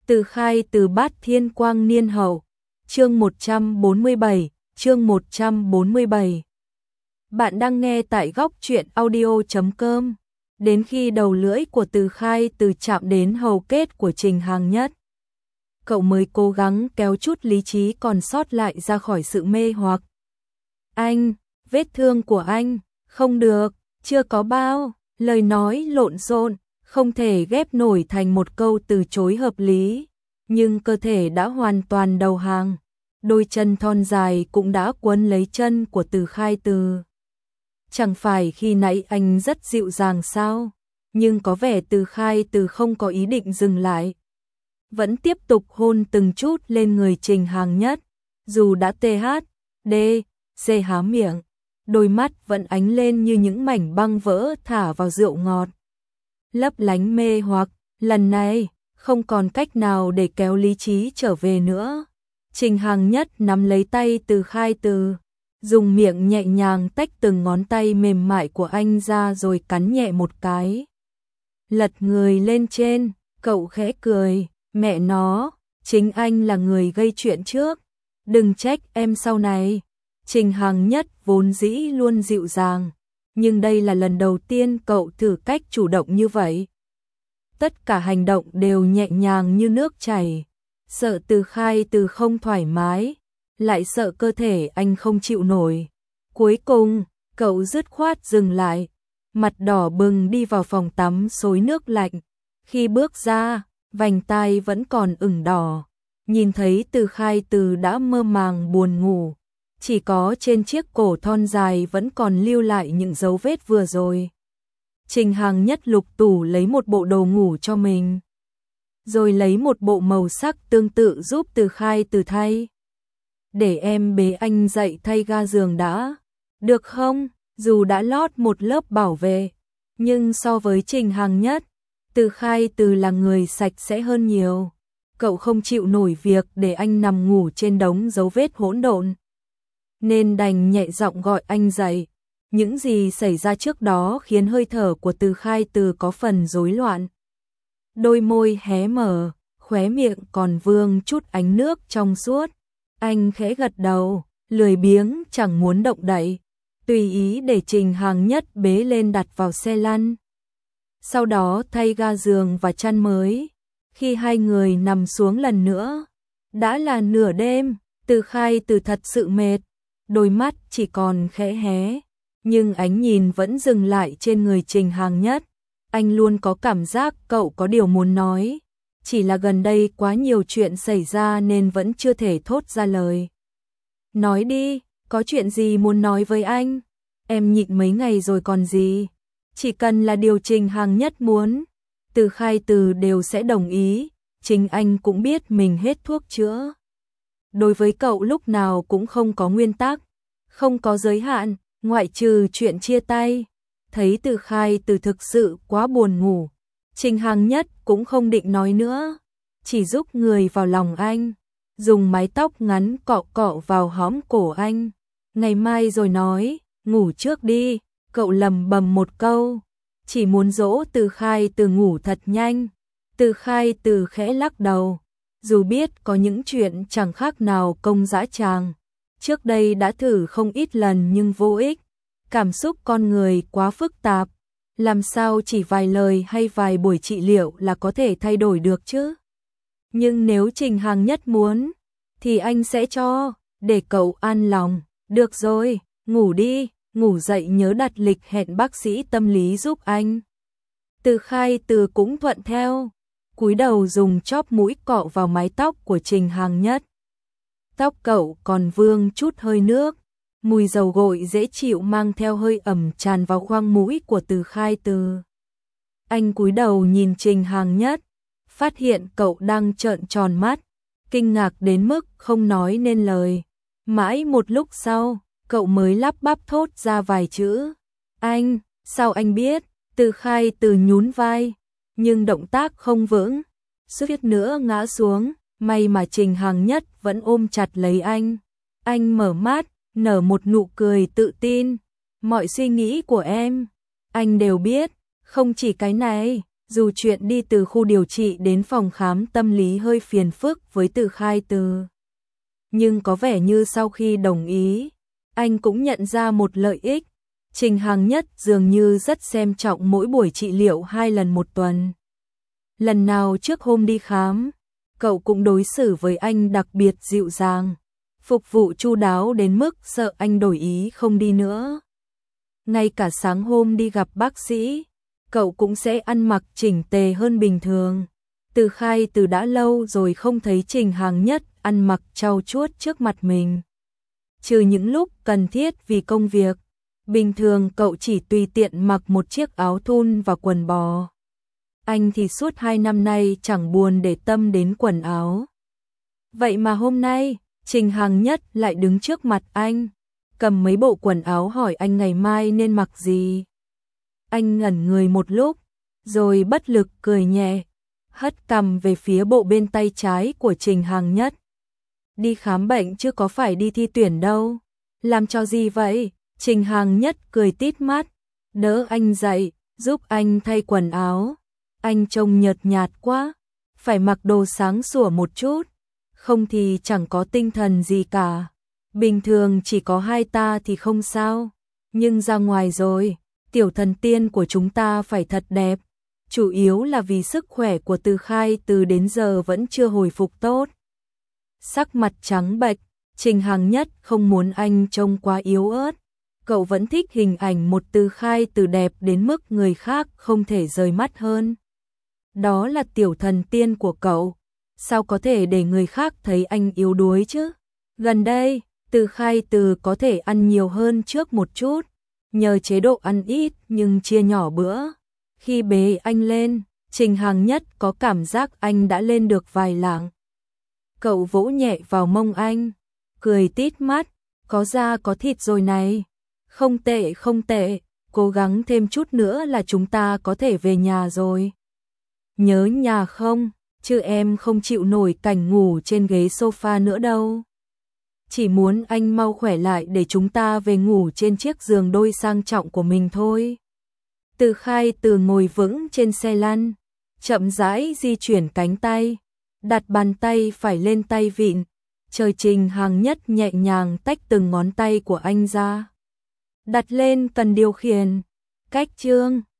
Từ khai từ Bát Thiên Quang Niên Hậu, chương 147, chương 147. Bạn đang nghe tại góc truyện audio.com. Đến khi đầu lưỡi của Từ khai từ chạm đến hầu kết của Trình Hàng Nhất, cậu mới cố gắng kéo chút lý trí còn sót lại ra khỏi sự mê hoặc. Anh, vết thương của anh, không được, chưa có bao, lời nói lộn xộn, không thể ghép nổi thành một câu từ chối hợp lý, nhưng cơ thể đã hoàn toàn đầu hàng, đôi chân thon dài cũng đã quấn lấy chân của Từ khai từ. Chẳng phải khi nãy anh rất dịu dàng sao, nhưng có vẻ Từ khai từ không có ý định dừng lại. Vẫn tiếp tục hôn từng chút lên người Trình Hàng Nhất, dù đã THC há miệng, đôi mắt vẫn ánh lên như những mảnh băng vỡ thả vào rượu ngọt. Lấp lánh mê hoặc, lần này, không còn cách nào để kéo lý trí trở về nữa. Trình Hàng Nhất nắm lấy tay Từ khai từ, dùng miệng nhẹ nhàng tách từng ngón tay mềm mại của anh ra rồi cắn nhẹ một cái. Lật người lên trên, cậu khẽ cười, mẹ nó, chính anh là người gây chuyện trước, đừng trách em sau này. Trình Hàng Nhất vốn dĩ luôn dịu dàng, nhưng đây là lần đầu tiên cậu thử cách chủ động như vậy. Tất cả hành động đều nhẹ nhàng như nước chảy, sợ Từ khai từ không thoải mái, lại sợ cơ thể anh không chịu nổi. Cuối cùng, cậu dứt khoát dừng lại, mặt đỏ bừng đi vào phòng tắm xối nước lạnh. Khi bước ra, vành tai vẫn còn ửng đỏ, nhìn thấy Từ khai từ đã mơ màng buồn ngủ. Chỉ có trên chiếc cổ thon dài vẫn còn lưu lại những dấu vết vừa rồi. Trình Hàng Nhất lục tủ lấy một bộ đồ ngủ cho mình, rồi lấy một bộ màu sắc tương tự giúp Từ khai từ thay. Để em bế anh dậy thay ga giường đã, được không? Dù đã lót một lớp bảo vệ, nhưng so với Trình Hàng Nhất, Từ khai từ là người sạch sẽ hơn nhiều. Cậu không chịu nổi việc để anh nằm ngủ trên đống dấu vết hỗn độn, nên đành nhẹ giọng gọi anh dậy. Những gì xảy ra trước đó khiến hơi thở của Từ khai từ có phần rối loạn. Đôi môi hé mở, khóe miệng còn vương chút ánh nước trong suốt. Anh khẽ gật đầu, lười biếng chẳng muốn động đậy, tùy ý để Trình Hàng Nhất bế lên đặt vào xe lăn. Sau đó thay ga giường và chăn mới. Khi hai người nằm xuống lần nữa, đã là nửa đêm. Từ khai từ thật sự mệt, đôi mắt chỉ còn khẽ hé, nhưng ánh nhìn vẫn dừng lại trên người Trình Hàng Nhất. Anh luôn có cảm giác cậu có điều muốn nói, chỉ là gần đây quá nhiều chuyện xảy ra nên vẫn chưa thể thốt ra lời. Nói đi, có chuyện gì muốn nói với anh? Em nhịn mấy ngày rồi còn gì? Chỉ cần là điều Trình Hàng Nhất muốn, Từ khai từ đều sẽ đồng ý. Chính anh cũng biết mình hết thuốc chữa. Đối với cậu lúc nào cũng không có nguyên tắc, không có giới hạn, ngoại trừ chuyện chia tay. Thấy Từ khai từ thực sự quá buồn ngủ, Trình Hàng Nhất cũng không định nói nữa, chỉ giúp người vào lòng anh, dùng mái tóc ngắn cọ cọ vào hõm cổ anh. Ngày mai rồi nói, ngủ trước đi. Cậu lầm bầm một câu, chỉ muốn dỗ Từ khai từ ngủ thật nhanh. Từ khai từ khẽ lắc đầu, dù biết có những chuyện chẳng khác nào công dã tràng, trước đây đã thử không ít lần nhưng vô ích. Cảm xúc con người quá phức tạp, làm sao chỉ vài lời hay vài buổi trị liệu là có thể thay đổi được chứ? Nhưng nếu Trình Hàng Nhất muốn, thì anh sẽ cho, để cậu an lòng. Được rồi, ngủ đi, ngủ dậy nhớ đặt lịch hẹn bác sĩ tâm lý giúp anh. Từ khai từ cũng thuận theo, cúi đầu dùng chóp mũi cọ vào mái tóc của Trình Hàng Nhất. Tóc cậu còn vương chút hơi nước, mùi dầu gội dễ chịu mang theo hơi ẩm tràn vào khoang mũi của Từ khai từ. Anh cúi đầu nhìn Trình Hàng Nhất, phát hiện cậu đang trợn tròn mắt, kinh ngạc đến mức không nói nên lời. Mãi một lúc sau, cậu mới lắp bắp thốt ra vài chữ. Anh, sao anh biết? Từ khai từ nhún vai, nhưng động tác không vững, suýt nữa ngã xuống. May mà Trình Hàng Nhất vẫn ôm chặt lấy anh. Anh mở mắt, nở một nụ cười tự tin. Mọi suy nghĩ của em, anh đều biết, không chỉ cái này. Dù chuyện đi từ khu điều trị đến phòng khám tâm lý hơi phiền phức với Từ Khai Từ, nhưng có vẻ như sau khi đồng ý, anh cũng nhận ra một lợi ích. Trình Hàng Nhất dường như rất xem trọng mỗi buổi trị liệu 2 lần một tuần. Lần nào trước hôm đi khám, cậu cũng đối xử với anh đặc biệt dịu dàng, phục vụ chu đáo đến mức sợ anh đổi ý không đi nữa. Ngay cả sáng hôm đi gặp bác sĩ, cậu cũng sẽ ăn mặc chỉnh tề hơn bình thường. Từ Khai Từ đã lâu rồi không thấy Trình Hàng Nhất ăn mặc trau chuốt trước mặt mình. Trừ những lúc cần thiết vì công việc, bình thường cậu chỉ tùy tiện mặc một chiếc áo thun và quần bò. Anh thì suốt 2 năm nay chẳng buồn để tâm đến quần áo. Vậy mà hôm nay, Trình Hàng Nhất lại đứng trước mặt anh, cầm mấy bộ quần áo hỏi anh ngày mai nên mặc gì. Anh ngẩn người một lúc, rồi bất lực cười nhẹ, hất cằm về phía bộ bên tay trái của Trình Hàng Nhất. Đi khám bệnh chứ có phải đi thi tuyển đâu. Làm cho gì vậy? Trình Hàng Nhất cười tít mắt, đỡ anh dậy, giúp anh thay quần áo. Anh trông nhợt nhạt quá, phải mặc đồ sáng sủa một chút, không thì chẳng có tinh thần gì cả. Bình thường chỉ có hai ta thì không sao, nhưng ra ngoài rồi, tiểu thần tiên của chúng ta phải thật đẹp. Chủ yếu là vì sức khỏe của Từ Khai Từ đến giờ vẫn chưa hồi phục tốt. Sắc mặt trắng bệch, Trình Hàng Nhất không muốn anh trông quá yếu ớt. Cậu vẫn thích hình ảnh một Từ Khai Từ đẹp đến mức người khác không thể rời mắt hơn. Đó là tiểu thần tiên của cậu, sao có thể để người khác thấy anh yếu đuối chứ? Gần đây, Từ Khai Từ có thể ăn nhiều hơn trước một chút, nhờ chế độ ăn ít nhưng chia nhỏ bữa. Khi bế anh lên, Trình Hàng Nhất có cảm giác anh đã lên được vài lạng. Cậu vỗ nhẹ vào mông anh, cười tít mắt, có da có thịt rồi này. Không tệ không tệ, cố gắng thêm chút nữa là chúng ta có thể về nhà rồi. Nhớ nhà không? Chứ em không chịu nổi cảnh ngủ trên ghế sofa nữa đâu. Chỉ muốn anh mau khỏe lại để chúng ta về ngủ trên chiếc giường đôi sang trọng của mình thôi. Từ Khai Từ ngồi vững trên xe lăn, chậm rãi di chuyển cánh tay, đặt bàn tay phải lên tay vịn, chờ Trình Hàng Nhất nhẹ nhàng tách từng ngón tay của anh ra. Đặt lên cần điều khiển. Cách chương